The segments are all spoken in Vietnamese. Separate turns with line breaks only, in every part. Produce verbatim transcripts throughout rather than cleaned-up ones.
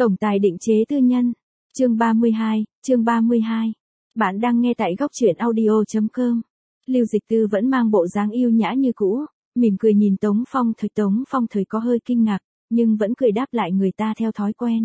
Tổng tài định chế tư nhân. Chương ba mươi hai, chương ba mươi hai. Bạn đang nghe tại góc truyện audio chấm com. Lưu Dịch Tư vẫn mang bộ dáng yêu nhã như cũ, mỉm cười nhìn Tống Phong Thời. Tống Phong Thời có hơi kinh ngạc, nhưng vẫn cười đáp lại người ta theo thói quen.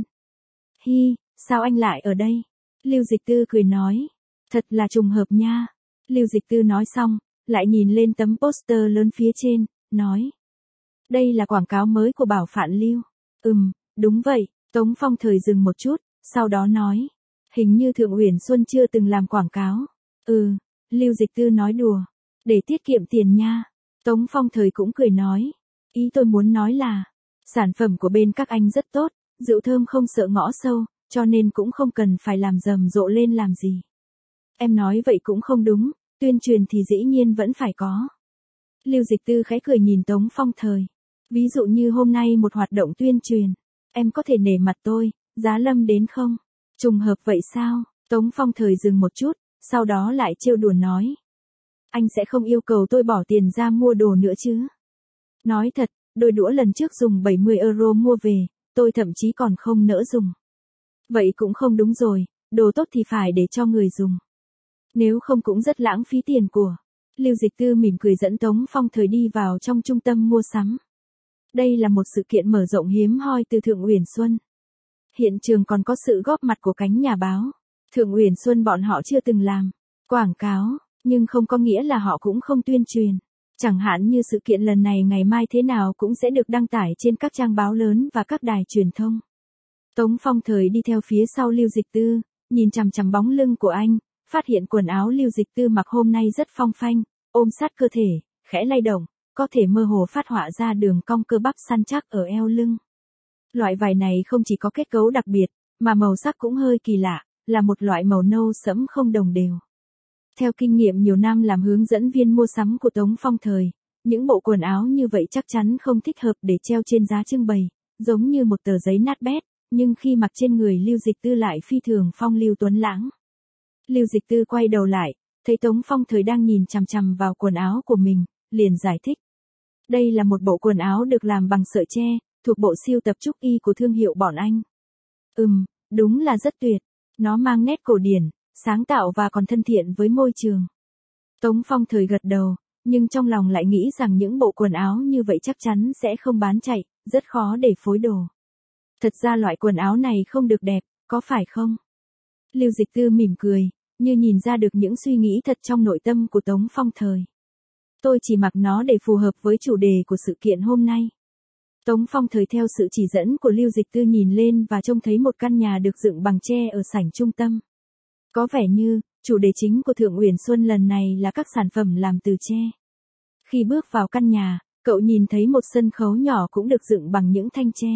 Hi, sao anh lại ở đây? Lưu Dịch Tư cười nói. Thật là trùng hợp nha. Lưu Dịch Tư nói xong, lại nhìn lên tấm poster lớn phía trên, nói. Đây là quảng cáo mới của Bảo Phạn Lưu. Ừm, đúng vậy. Tống Phong Thời dừng một chút, sau đó nói. Hình như Thượng Uyển Xuân chưa từng làm quảng cáo. Ừ, Lưu Dịch Tư nói đùa. Để tiết kiệm tiền nha. Tống Phong Thời cũng cười nói. Ý tôi muốn nói là, sản phẩm của bên các anh rất tốt, rượu thơm không sợ ngõ sâu, cho nên cũng không cần phải làm rầm rộ lên làm gì. Em nói vậy cũng không đúng, tuyên truyền thì dĩ nhiên vẫn phải có. Lưu Dịch Tư khẽ cười nhìn Tống Phong Thời. Ví dụ như hôm nay một hoạt động tuyên truyền, em có thể nể mặt tôi, Giá Lâm đến không? Trùng hợp vậy sao? Tống Phong Thời dừng một chút, sau đó lại trêu đùa nói. Anh sẽ không yêu cầu tôi bỏ tiền ra mua đồ nữa chứ? Nói thật, đôi đũa lần trước dùng bảy mươi euro mua về, tôi thậm chí còn không nỡ dùng. Vậy cũng không đúng rồi, đồ tốt thì phải để cho người dùng. Nếu không cũng rất lãng phí tiền của. Lưu Dịch Tư mỉm cười dẫn Tống Phong Thời đi vào trong trung tâm mua sắm. Đây là một sự kiện mở rộng hiếm hoi từ Thượng Uyển Xuân. Hiện trường còn có sự góp mặt của cánh nhà báo. Thượng Uyển Xuân bọn họ chưa từng làm quảng cáo, nhưng không có nghĩa là họ cũng không tuyên truyền. Chẳng hạn như sự kiện lần này ngày mai thế nào cũng sẽ được đăng tải trên các trang báo lớn và các đài truyền thông. Tống Phong Thời đi theo phía sau Lưu Dịch Tư, nhìn chằm chằm bóng lưng của anh, phát hiện quần áo Lưu Dịch Tư mặc hôm nay rất phong phanh, ôm sát cơ thể, khẽ lay động, có thể mơ hồ phát họa ra đường cong cơ bắp săn chắc ở eo lưng. Loại vải này không chỉ có kết cấu đặc biệt, mà màu sắc cũng hơi kỳ lạ, là một loại màu nâu sẫm không đồng đều. Theo kinh nghiệm nhiều năm làm hướng dẫn viên mua sắm của Tống Phong Thời, những bộ quần áo như vậy chắc chắn không thích hợp để treo trên giá trưng bày, giống như một tờ giấy nát bét, nhưng khi mặc trên người Lưu Dịch Tư lại phi thường phong lưu tuấn lãng. Lưu Dịch Tư quay đầu lại, thấy Tống Phong Thời đang nhìn chằm chằm vào quần áo của mình, liền giải thích. Đây là một bộ quần áo được làm bằng sợi tre, thuộc bộ siêu tập trúc y của thương hiệu bọn anh. Ừm, đúng là rất tuyệt. Nó mang nét cổ điển, sáng tạo và còn thân thiện với môi trường. Tống Phong Thời gật đầu, nhưng trong lòng lại nghĩ rằng những bộ quần áo như vậy chắc chắn sẽ không bán chạy, rất khó để phối đồ. Thật ra loại quần áo này không được đẹp, có phải không? Lưu Dịch Tư mỉm cười, như nhìn ra được những suy nghĩ thật trong nội tâm của Tống Phong Thời. Tôi chỉ mặc nó để phù hợp với chủ đề của sự kiện hôm nay. Tống Phong Thời theo sự chỉ dẫn của Lưu Dịch Tư nhìn lên và trông thấy một căn nhà được dựng bằng tre ở sảnh trung tâm. Có vẻ như, chủ đề chính của Thượng Uyển Xuân lần này là các sản phẩm làm từ tre. Khi bước vào căn nhà, cậu nhìn thấy một sân khấu nhỏ cũng được dựng bằng những thanh tre.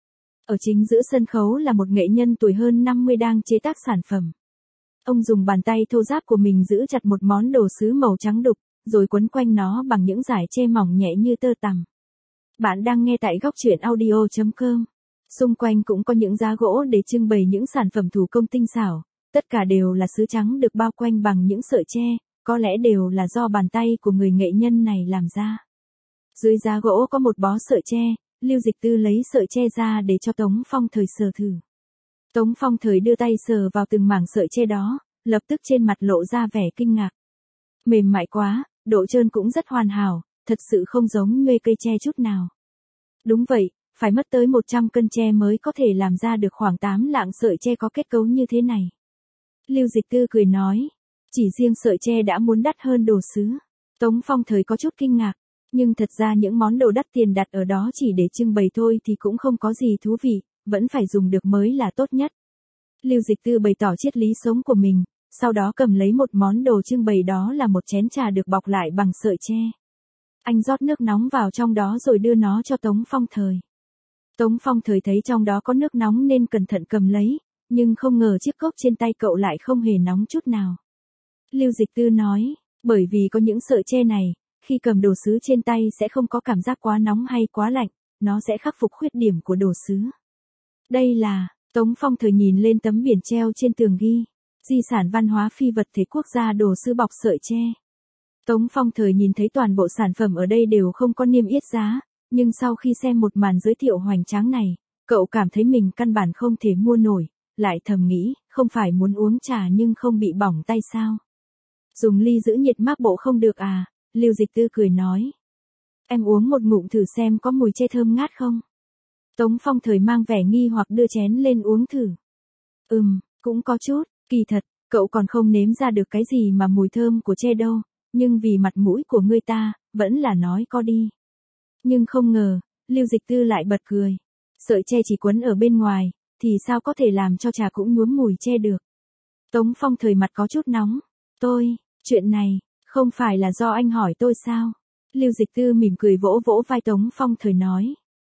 Ở chính giữa sân khấu là một nghệ nhân tuổi hơn năm mươi đang chế tác sản phẩm. Ông dùng bàn tay thô ráp của mình giữ chặt một món đồ sứ màu trắng đục, rồi quấn quanh nó bằng những dải tre mỏng nhẹ như tơ tằm. Bạn đang nghe tại góc truyện audio chấm com. Xung quanh cũng có những giá gỗ để trưng bày những sản phẩm thủ công tinh xảo, tất cả đều là sứ trắng được bao quanh bằng những sợi tre, có lẽ đều là do bàn tay của người nghệ nhân này làm ra. Dưới giá gỗ có một bó sợi tre, Lưu Dịch Tư lấy sợi tre ra để cho Tống Phong Thời sờ thử. Tống Phong Thời đưa tay sờ vào từng mảng sợi tre đó, lập tức trên mặt lộ ra vẻ kinh ngạc. Mềm mại quá, độ trơn cũng rất hoàn hảo, thật sự không giống nhuê cây tre chút nào. Đúng vậy, phải mất tới một trăm cân tre mới có thể làm ra được khoảng tám lạng sợi tre có kết cấu như thế này. Lưu Dịch Tư cười nói, chỉ riêng sợi tre đã muốn đắt hơn đồ sứ. Tống Phong Thời có chút kinh ngạc, nhưng thật ra những món đồ đắt tiền đặt ở đó chỉ để trưng bày thôi thì cũng không có gì thú vị, vẫn phải dùng được mới là tốt nhất. Lưu Dịch Tư bày tỏ triết lý sống của mình, sau đó cầm lấy một món đồ trưng bày đó là một chén trà được bọc lại bằng sợi tre. Anh rót nước nóng vào trong đó rồi đưa nó cho Tống Phong Thời. Tống Phong Thời thấy trong đó có nước nóng nên cẩn thận cầm lấy, nhưng không ngờ chiếc cốc trên tay cậu lại không hề nóng chút nào. Lưu Dịch Tư nói, bởi vì có những sợi tre này, khi cầm đồ sứ trên tay sẽ không có cảm giác quá nóng hay quá lạnh, nó sẽ khắc phục khuyết điểm của đồ sứ. Đây là, Tống Phong Thời nhìn lên tấm biển treo trên tường ghi, di sản văn hóa phi vật thể quốc gia đồ sứ bọc sợi tre. Tống Phong Thời nhìn thấy toàn bộ sản phẩm ở đây đều không có niêm yết giá, nhưng sau khi xem một màn giới thiệu hoành tráng này, Cậu cảm thấy mình căn bản không thể mua nổi, lại thầm nghĩ, không phải muốn uống trà nhưng không bị bỏng tay sao? Dùng ly giữ nhiệt mát bộ không được à? Lưu Dịch Tư cười nói. Em uống một ngụm thử xem có mùi chè thơm ngát không? Tống Phong Thời mang vẻ nghi hoặc đưa chén lên uống thử. Ừm, cũng có chút, kỳ thật, cậu còn không nếm ra được cái gì mà mùi thơm của chè đâu, nhưng vì mặt mũi của người ta, vẫn là nói có đi. Nhưng không ngờ, Lưu Dịch Tư lại bật cười. Sợi tre chỉ quấn ở bên ngoài, thì sao có thể làm cho trà cũng nhuốm mùi tre được. Tống Phong Thời mặt có chút nóng. Tôi, chuyện này, không phải là do anh hỏi tôi sao? Lưu Dịch Tư mỉm cười vỗ vỗ vai Tống Phong Thời nói.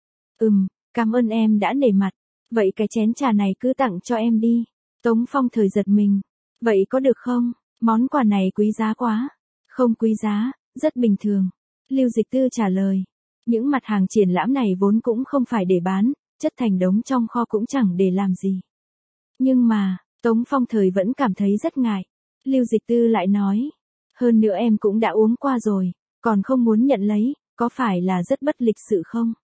Ừm, cảm ơn em đã nể mặt. Vậy cái chén trà này cứ tặng cho em đi. Tống Phong Thời giật mình. Vậy có được không? Món quà này quý giá quá. Không quý giá, rất bình thường. Lưu Dịch Tư trả lời. Những mặt hàng triển lãm này vốn cũng không phải để bán, chất thành đống trong kho cũng chẳng để làm gì. Nhưng mà, Tống Phong Thời vẫn cảm thấy rất ngại. Lưu Dịch Tư lại nói. Hơn nữa em cũng đã uống qua rồi, còn không muốn nhận lấy, có phải là rất bất lịch sự không?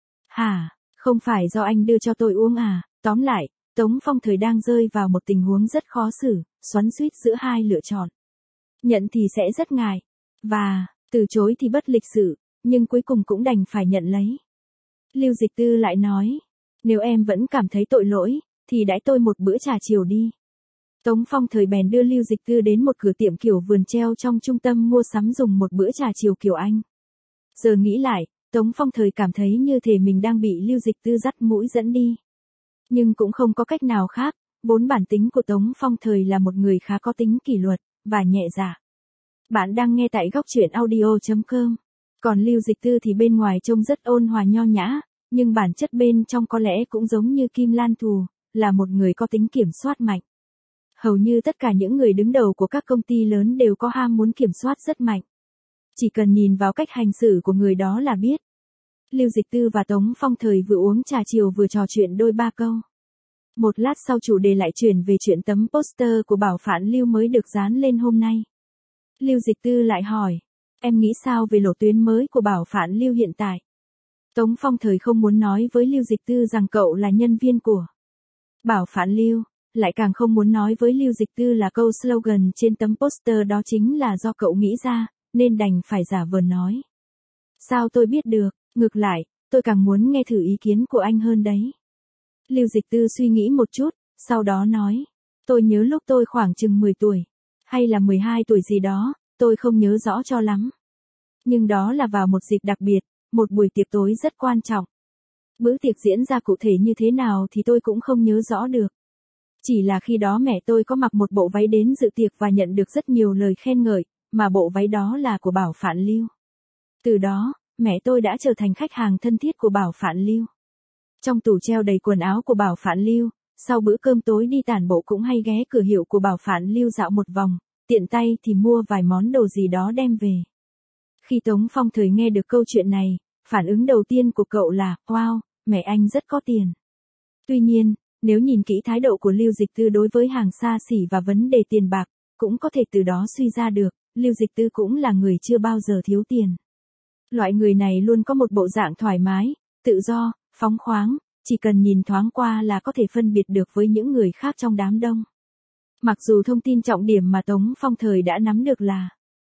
Hả, không phải do anh đưa cho tôi uống à? Tóm lại, Tống Phong Thời đang rơi vào một tình huống rất khó xử, xoắn xuýt giữa hai lựa chọn. Nhận thì sẽ rất ngại, và, từ chối thì bất lịch sự, nhưng cuối cùng cũng đành phải nhận lấy. Lưu Dịch Tư lại nói, nếu em vẫn cảm thấy tội lỗi, thì đãi tôi một bữa trà chiều đi. Tống Phong Thời bèn đưa Lưu Dịch Tư đến một cửa tiệm kiểu vườn treo trong trung tâm mua sắm dùng một bữa trà chiều kiểu Anh. Giờ nghĩ lại, Tống Phong Thời cảm thấy như thể mình đang bị Lưu Dịch Tư dắt mũi dẫn đi. Nhưng cũng không có cách nào khác, vốn bản tính của Tống Phong Thời là một người khá có tính kỷ luật, và nhẹ dạ. Bạn đang nghe tại góc truyện audio chấm com. Còn Lưu Dịch Tư thì bên ngoài trông rất ôn hòa nho nhã, nhưng bản chất bên trong có lẽ cũng giống như Kim Lan Thù, là một người có tính kiểm soát mạnh. Hầu như tất cả những người đứng đầu của các công ty lớn đều có ham muốn kiểm soát rất mạnh. Chỉ cần nhìn vào cách hành xử của người đó là biết. Lưu Dịch Tư và Tống Phong Thời vừa uống trà chiều vừa trò chuyện đôi ba câu. Một lát sau chủ đề lại chuyển về chuyện tấm poster của Bảo Phạn Lưu mới được dán lên hôm nay. Lưu Dịch Tư lại hỏi, em nghĩ sao về lộ tuyến mới của Bảo Phạn Lưu hiện tại? Tống Phong Thời không muốn nói với Lưu Dịch Tư rằng cậu là nhân viên của Bảo Phạn Lưu, lại càng không muốn nói với Lưu Dịch Tư là câu slogan trên tấm poster đó chính là do cậu nghĩ ra, nên đành phải giả vờ nói. Sao tôi biết được, ngược lại, tôi càng muốn nghe thử ý kiến của anh hơn đấy. Lưu Dịch Tư suy nghĩ một chút, sau đó nói, tôi nhớ lúc tôi khoảng chừng mười tuổi, hay là mười hai tuổi gì đó, tôi không nhớ rõ cho lắm. Nhưng đó là vào một dịp đặc biệt, một buổi tiệc tối rất quan trọng. Bữa tiệc diễn ra cụ thể như thế nào thì tôi cũng không nhớ rõ được. Chỉ là khi đó mẹ tôi có mặc một bộ váy đến dự tiệc và nhận được rất nhiều lời khen ngợi, mà bộ váy đó là của Bảo Phạn Lưu. Từ đó, mẹ tôi đã trở thành khách hàng thân thiết của Bảo Phạn Lưu. Trong tủ treo đầy quần áo của Bảo Phạn Lưu, sau bữa cơm tối đi tản bộ cũng hay ghé cửa hiệu của Bảo Phạn Lưu dạo một vòng, tiện tay thì mua vài món đồ gì đó đem về. Khi Tống Phong Thời nghe được câu chuyện này, phản ứng đầu tiên của cậu là, wow, mẹ anh rất có tiền. Tuy nhiên, nếu nhìn kỹ thái độ của Lưu Dịch Tư đối với hàng xa xỉ và vấn đề tiền bạc, cũng có thể từ đó suy ra được, Lưu Dịch Tư cũng là người chưa bao giờ thiếu tiền. Loại người này luôn có một bộ dạng thoải mái, tự do, phóng khoáng, chỉ cần nhìn thoáng qua là có thể phân biệt được với những người khác trong đám đông. Mặc dù thông tin trọng điểm mà Tống Phong Thời đã nắm được là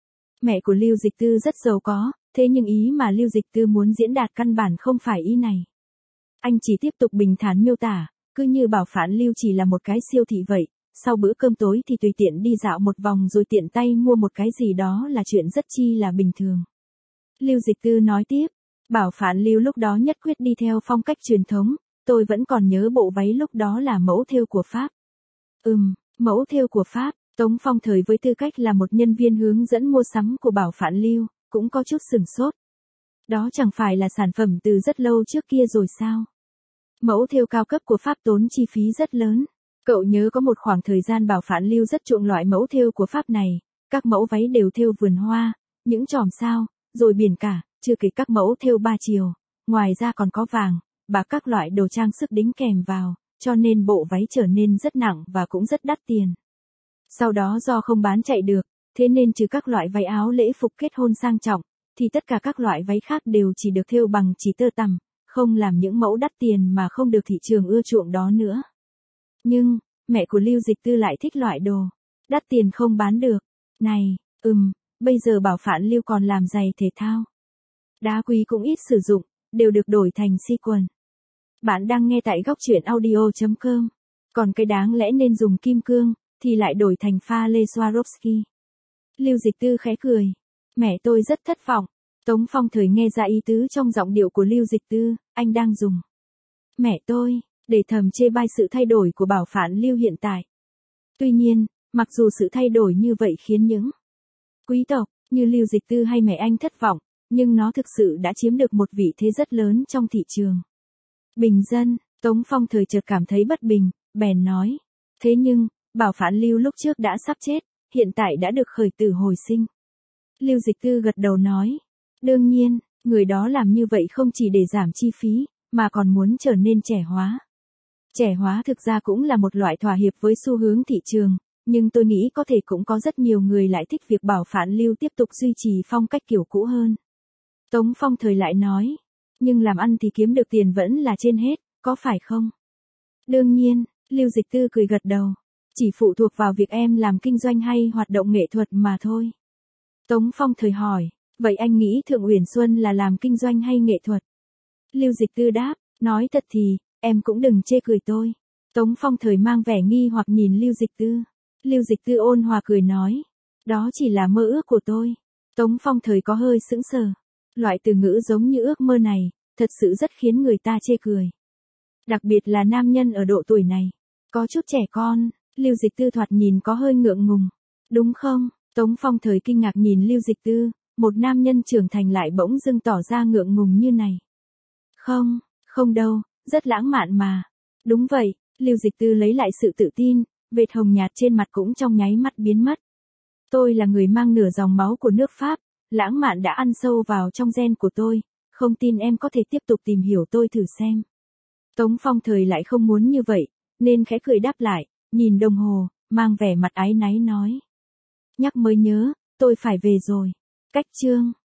mẹ của Lưu Dịch Tư rất giàu có, thế nhưng ý mà Lưu Dịch Tư muốn diễn đạt căn bản không phải ý này. Anh chỉ tiếp tục bình thản miêu tả, cứ như Bảo Phạn Lưu chỉ là một cái siêu thị vậy, sau bữa cơm tối thì tùy tiện đi dạo một vòng rồi tiện tay mua một cái gì đó là chuyện rất chi là bình thường. Lưu Dịch Tư nói tiếp, Bảo Phạn Lưu lúc đó nhất quyết đi theo phong cách truyền thống, tôi vẫn còn nhớ bộ váy lúc đó là mẫu thêu của Pháp. Ừm, mẫu thêu của Pháp, Tống Phong Thời với tư cách là một nhân viên hướng dẫn mua sắm của Bảo Phạn Lưu, cũng có chút sửng sốt. Đó chẳng phải là sản phẩm từ rất lâu trước kia rồi sao? Mẫu thêu cao cấp của Pháp tốn chi phí rất lớn. Cậu nhớ có một khoảng thời gian Bảo Phạn Lưu rất chuộng loại mẫu thêu của Pháp này, các mẫu váy đều thêu vườn hoa, những chòm sao, rồi biển cả, chưa kể các mẫu thêu ba chiều, ngoài ra còn có vàng, bạc các loại đồ trang sức đính kèm vào, cho nên bộ váy trở nên rất nặng và cũng rất đắt tiền. Sau đó do không bán chạy được, thế nên trừ các loại váy áo lễ phục kết hôn sang trọng, thì tất cả các loại váy khác đều chỉ được thêu bằng chỉ tơ tằm, không làm những mẫu đắt tiền mà không được thị trường ưa chuộng đó nữa. Nhưng, mẹ của Lưu Dịch Tư lại thích loại đồ đắt tiền không bán được. Này, ừm, bây giờ bảo Phản Lưu còn làm giày thể thao. Đá quý cũng ít sử dụng, đều được đổi thành si quần. Bạn đang nghe tại góc truyện audio chấm com. Còn cái đáng lẽ nên dùng kim cương, thì lại đổi thành pha lê Swarovski. Lưu Dịch Tư khẽ cười. Mẹ tôi rất thất vọng. Tống Phong Thời nghe ra ý tứ trong giọng điệu của Lưu Dịch Tư, anh đang dùng mẹ tôi để thầm chê bai sự thay đổi của bảo Phản Lưu hiện tại. Tuy nhiên, mặc dù sự thay đổi như vậy khiến những quý tộc như Lưu Dịch Tư hay mẹ anh thất vọng, nhưng nó thực sự đã chiếm được một vị thế rất lớn trong thị trường bình dân. Tống Phong Thời chợt cảm thấy bất bình, bèn nói. Thế nhưng, bảo Phản Lưu lúc trước đã sắp chết, hiện tại đã được khởi tử hồi sinh. Lưu Dịch Tư gật đầu nói. Đương nhiên, người đó làm như vậy không chỉ để giảm chi phí, mà còn muốn trở nên trẻ hóa. Trẻ hóa thực ra cũng là một loại thỏa hiệp với xu hướng thị trường, nhưng tôi nghĩ có thể cũng có rất nhiều người lại thích việc bảo Phản Lưu tiếp tục duy trì phong cách kiểu cũ hơn. Tống Phong Thời lại nói. Nhưng làm ăn thì kiếm được tiền vẫn là trên hết, có phải không? Đương nhiên, Lưu Dịch Tư cười gật đầu. Chỉ phụ thuộc vào việc em làm kinh doanh hay hoạt động nghệ thuật mà thôi. Tống Phong Thời hỏi. Vậy anh nghĩ Thượng Uyển Xuân là làm kinh doanh hay nghệ thuật? Lưu Dịch Tư đáp. Nói thật thì, em cũng đừng chê cười tôi. Tống Phong Thời mang vẻ nghi hoặc nhìn Lưu Dịch Tư. Lưu Dịch Tư ôn hòa cười nói. Đó chỉ là mơ ước của tôi. Tống Phong Thời có hơi sững sờ. Loại từ ngữ giống như ước mơ này, thật sự rất khiến người ta chê cười. Đặc biệt là nam nhân ở độ tuổi này. Có chút trẻ con, Lưu Dịch Tư thoạt nhìn có hơi ngượng ngùng. Đúng không? Tống Phong Thời kinh ngạc nhìn Lưu Dịch Tư, một nam nhân trưởng thành lại bỗng dưng tỏ ra ngượng ngùng như này. Không, không đâu, rất lãng mạn mà. Đúng vậy, Lưu Dịch Tư lấy lại sự tự tin, vệt hồng nhạt trên mặt cũng trong nháy mắt biến mất. Tôi là người mang nửa dòng máu của nước Pháp, lãng mạn đã ăn sâu vào trong gen của tôi, không tin em có thể tiếp tục tìm hiểu tôi thử xem. Tống Phong Thời lại không muốn như vậy, nên khẽ cười đáp lại, nhìn đồng hồ, mang vẻ mặt áy náy nói. Nhắc mới nhớ, tôi phải về rồi. Cách chương.